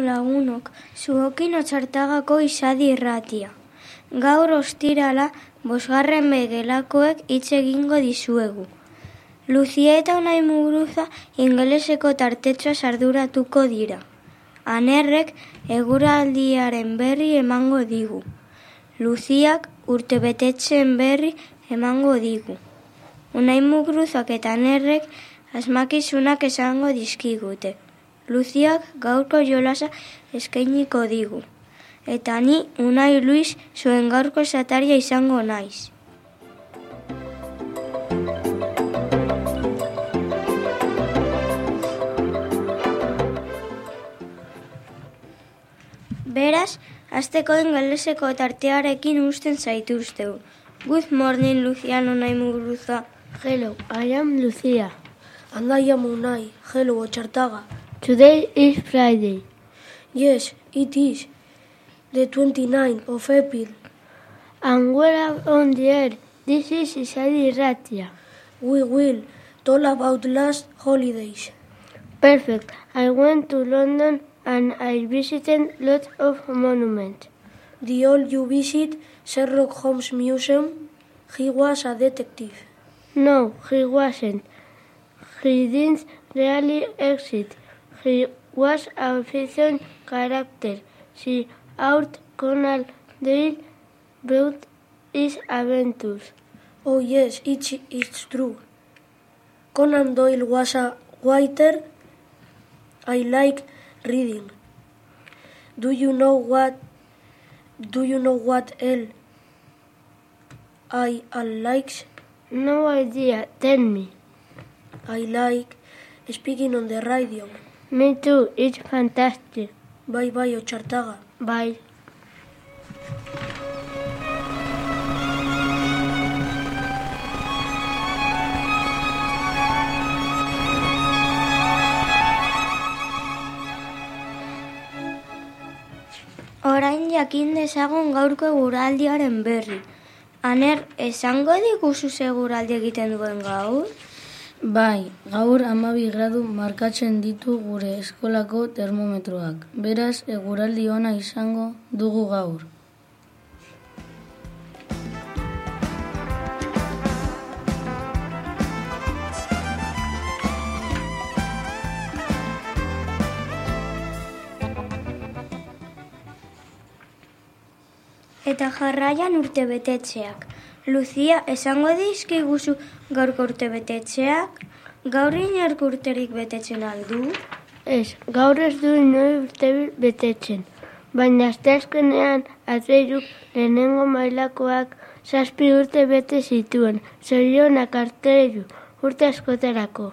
lagunok, zuokin Otxartagako izadi irratia. Gaur ostirala, 5. gelakoek hitz egingo dizuegu. Lucia eta Unai Muguruza ingeleseko tartetxoa arduratuko dira. Anerrek eguraldiaren berri emango digu. Luziak urtebetetzen berri emango digu. Unai Muguruzak eta Anerrek asmakizunak esango dizkigute. Luziak gaurko jolasa eskainiko digu. Eta ni, Unai Luis, zuen gaurko esataria izango naiz. Beraz, hasteko ingeleseko tartearekin usten zaituztegu. Good morning, Lucia and Unai Muguruza. Hello, I am Lucia. And I am Unai. Hello, Otxartaga. Today is Friday. Yes, it is. The 29th of April. And we're on the air. This is Izadi Irratia. We will talk about last holidays. Perfect. I went to London and I visited lots of monuments. Did all you visit Sherlock Holmes Museum? He was a detective. No, he wasn't. He didn't really exist. He was a fiction character. She out Conan Doyle wrote his adventures. Oh yes, it's true. Conan Doyle was a writer I like reading. Do you know what else I likes? No idea. Tell me. I like speaking on the radio. Me too. It's fantastic. Bye bye, Otxartaga. Bye. Orain jakin dezagun gaurko eguraldiaren berri. Aner, esango diguzu ze eguraldi egiten duen gaur? Bai, gaur 12 gradu markatzen ditu gure eskolako termometroak. Beraz, eguraldi ona izango dugu gaur. Eta jarraian urtebetetzeak. Lucia, esango dizkiguzu gaurko urtebetetzeak? Gaur inork urterik betetzen aldu? Ez, gaur ez du inor urte betetzen. Baina asteazkenean Adreiruk lehenengo mailakoak 7 urte bete zituen. Zorionak Adreiru, urte askotarako.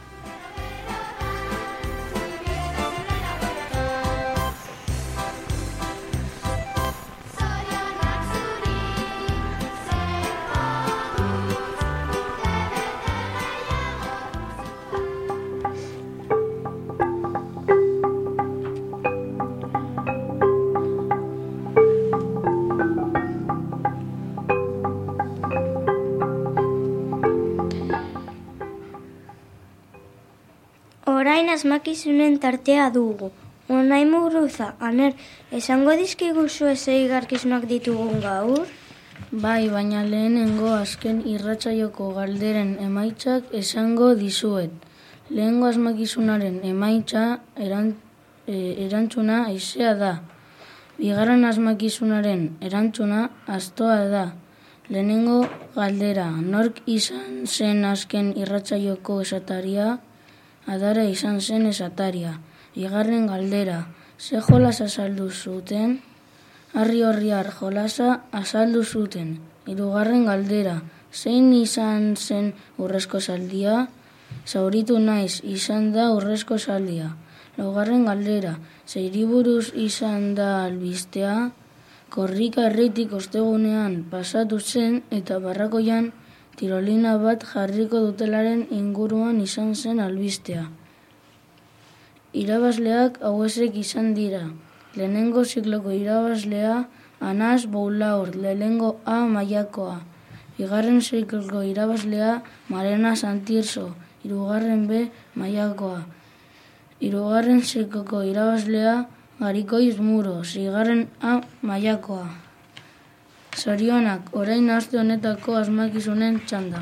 Orain asmakizunen tartea dugu. Unai Muguruza, Aner, esango dizkiguzu ze igarkizunak ditugun gaur? Bai, baina lehenengo azken irratsaioko galderen emaitzak esango dizuet. Lehengo asmakizunaren emaitza erantzuna haizea da. Bigarren asmakizunaren erantzuna astoa da. Lehenengo galdera, nork izan zen azken irratsaioko esataria? Adara izan zen esataria. Bigarren galdera, ze jolas azaldu zuten? Harri-horriar jolasa azaldu zuten. Hirugarren galdera, zein izan zen urrezko zaldia? Zauritu naiz izan da urrezko zaldia. Laugarren galdera, zeiri buruz izan da albistea? Korrika erreitik ostegunean pasatu zen eta barrakoian tirolina bat jarriko dutelaren inguruan izan zen albistea. Irabazleak hauesek izan dira. Lehenengo zikloko irabazlea Anas Boulaur, lehenengo A mailakoa. Bigarren zikloko irabazlea Marena Santirso, hirugarren B mailakoa. Hirugarren zikloko irabazlea Garikoiz Muro, 6. A mailakoa. Zorionak, orain aste honetako asmakizunen txanda.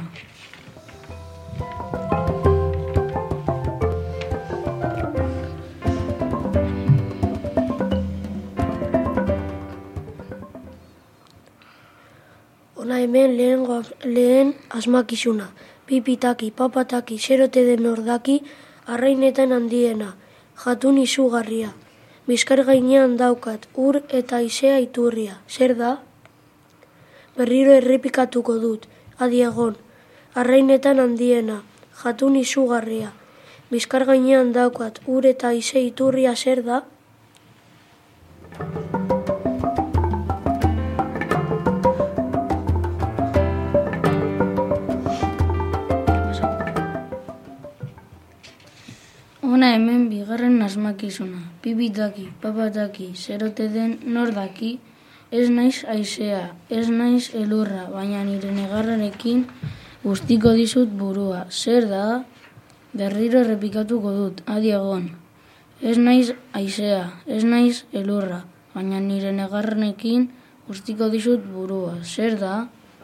Hona hemen lehen asmakizuna. Pipitaki, papataki, zerote den ordaki, arrainetan handiena, jatun izugarria. Bizkar gainean daukat, ur eta haizea iturria. Zer da? Berriro errepikatuko dut, adi egon. Arrainetan handiena, jatun izugarria. Bizkar gainean daukat, ur eta haizea iturria. Zer da? Hona hemen bigarren asmakizuna. Pipitaki, papataki, zerote den nordaki, ez naiz haizea, ez naiz elurra, baina nire negarrarekin guztiko dizut burua. Zer da? Berriro errepikatuko dut, adi egon. Ez naiz haizea, ez naiz elurra, baina nire negarrarekin guztiko dizut burua. Zer da?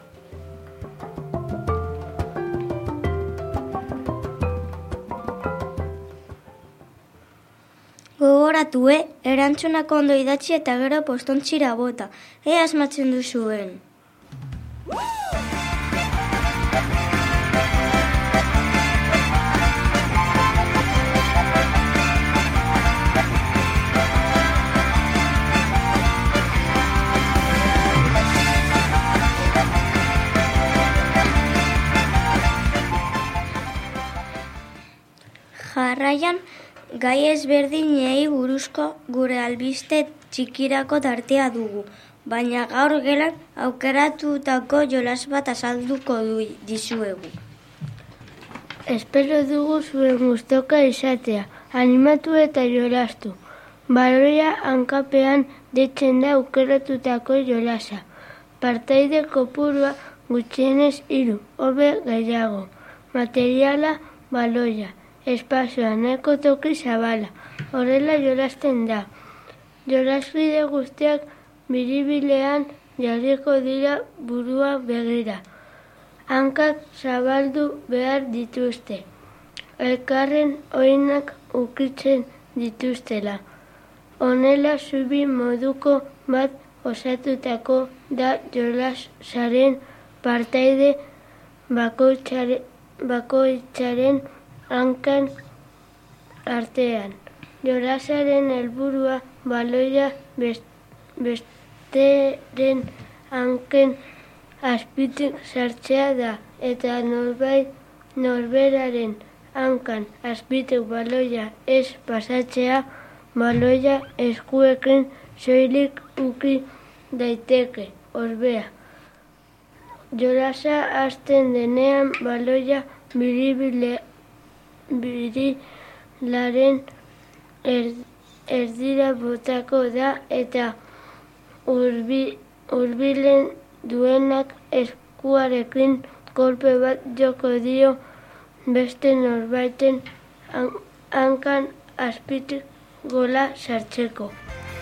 Gogoratu, erantzunak ondo idatzi eta gero postontzira bota. Asmatzen duzuen. Jarraian, gai ezberdinei buruzko gure albiste txikirako tartea dugu, baina gaur gelan aukeratutako jolas bat azalduko dizuegu. Espero dugu zuen gustoka izatea, animatu eta jolastu. Baloia hankapean deitzen da aukeratutako jolasa. Partaide kopurua gutxienez 3, hobe gehiago. Materiala baloia. Espazioa nahiko toki zabala, horrela jolasten da. Jolasbide guztiak biribilean jarriko dira burua begira. Hankak zabaldu behar dituzte, elkarren oinak ukitzen dituztela. Honela zubi moduko bat osatutako da jolasaren partaide bakoitzaren hankan artean. Jolasaren helburua baloia besteren hanken azpitik sartzea da, eta norberaren hankan azpitik baloia ez pasatzea, baloia eskuekin soilik uki daiteke, orbea. Jolasa hasten denean baloia birilaren erdira botako da eta hurbilen duenak eskuarekin kolpe bat joko dio beste norbaiten hankan azpitik gola sartzeko.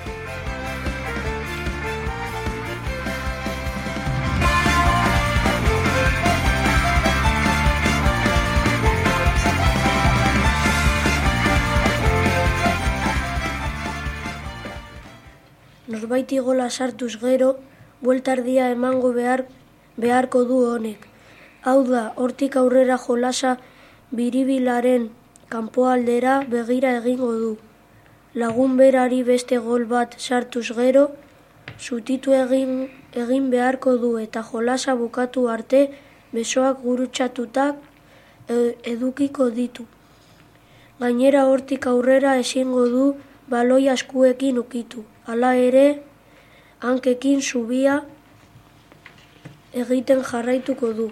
Norbaiti gola sartuz gero, bueltardia emango beharko du honek. Hau da, hortik aurrera jolasa biribilaren kanpoaldera begira egingo du. Lagun berari beste gol bat sartuz gero, zutitu egin beharko du eta jolasa bukatu arte besoak gurutzatutak edukiko ditu. Gainera hortik aurrera ezingo du baloi askuekin ukitu. Hala ere, hankekin zubia egiten jarraituko du.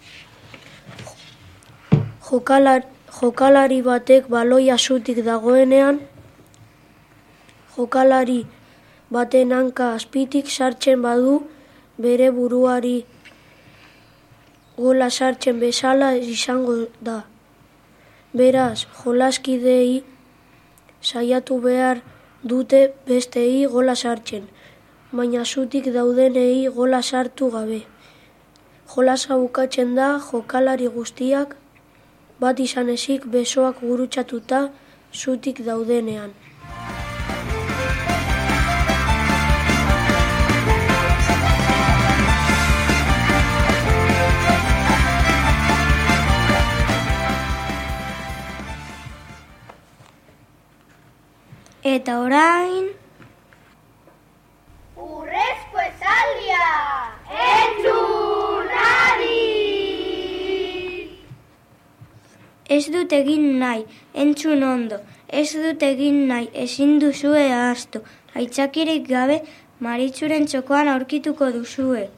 Jokalari batek baloia zutik dagoenean, jokalari baten hanka azpitik sartzen badu, bere buruari gola sartzen bezala izango da. Beraz, jolaskidei saiatu behar dute bestei gola sartzen, baina zutik daudenei gola sartu gabe. Jolasa bukatzen da jokalari guztiak bat izan ezik besoak gurutzatuta zutik daudenean. Eta orain... Urrezko esaldia! Entzun adi! Ez dut egin nahi, entzun ondo. Ez dut egin nahi, ezin duzue ahaztu. Aitzakirik gabe, Maritxuren txokoan aurkituko duzue.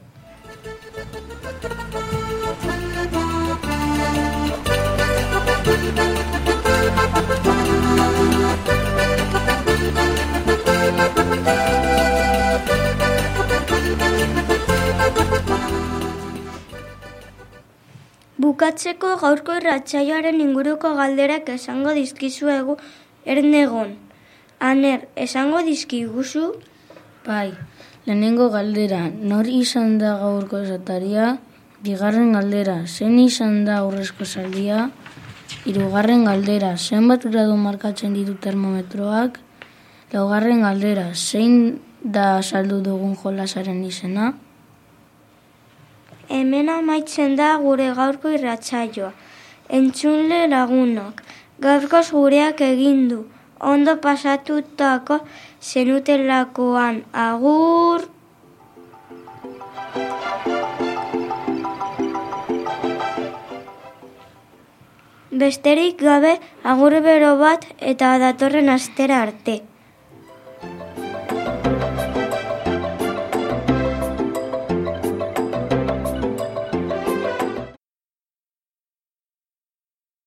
Bukatzeko gaurko irratsaioaren inguruko galderak esango dizkizuegu Ernegon. Aner, esango dizkiguzu? Bai, lehenengo galdera, nor izan da gaurko esataria? Bigarren galdera, zein izan da aurrezko esaldia? Hirugarren galdera, zenbat gradu markatzen ditu termometroak? Laugarren galdera, zein da saldu dugun jolasaren izena? Hemen amaitzen da gure gaurko irratsaioa. Entzunle lagunok, gaurkoz gureak egin du. Ondo pasatutako zenutelakoan. Agur! Besterik gabe, agur bero bat eta datorren astera arte.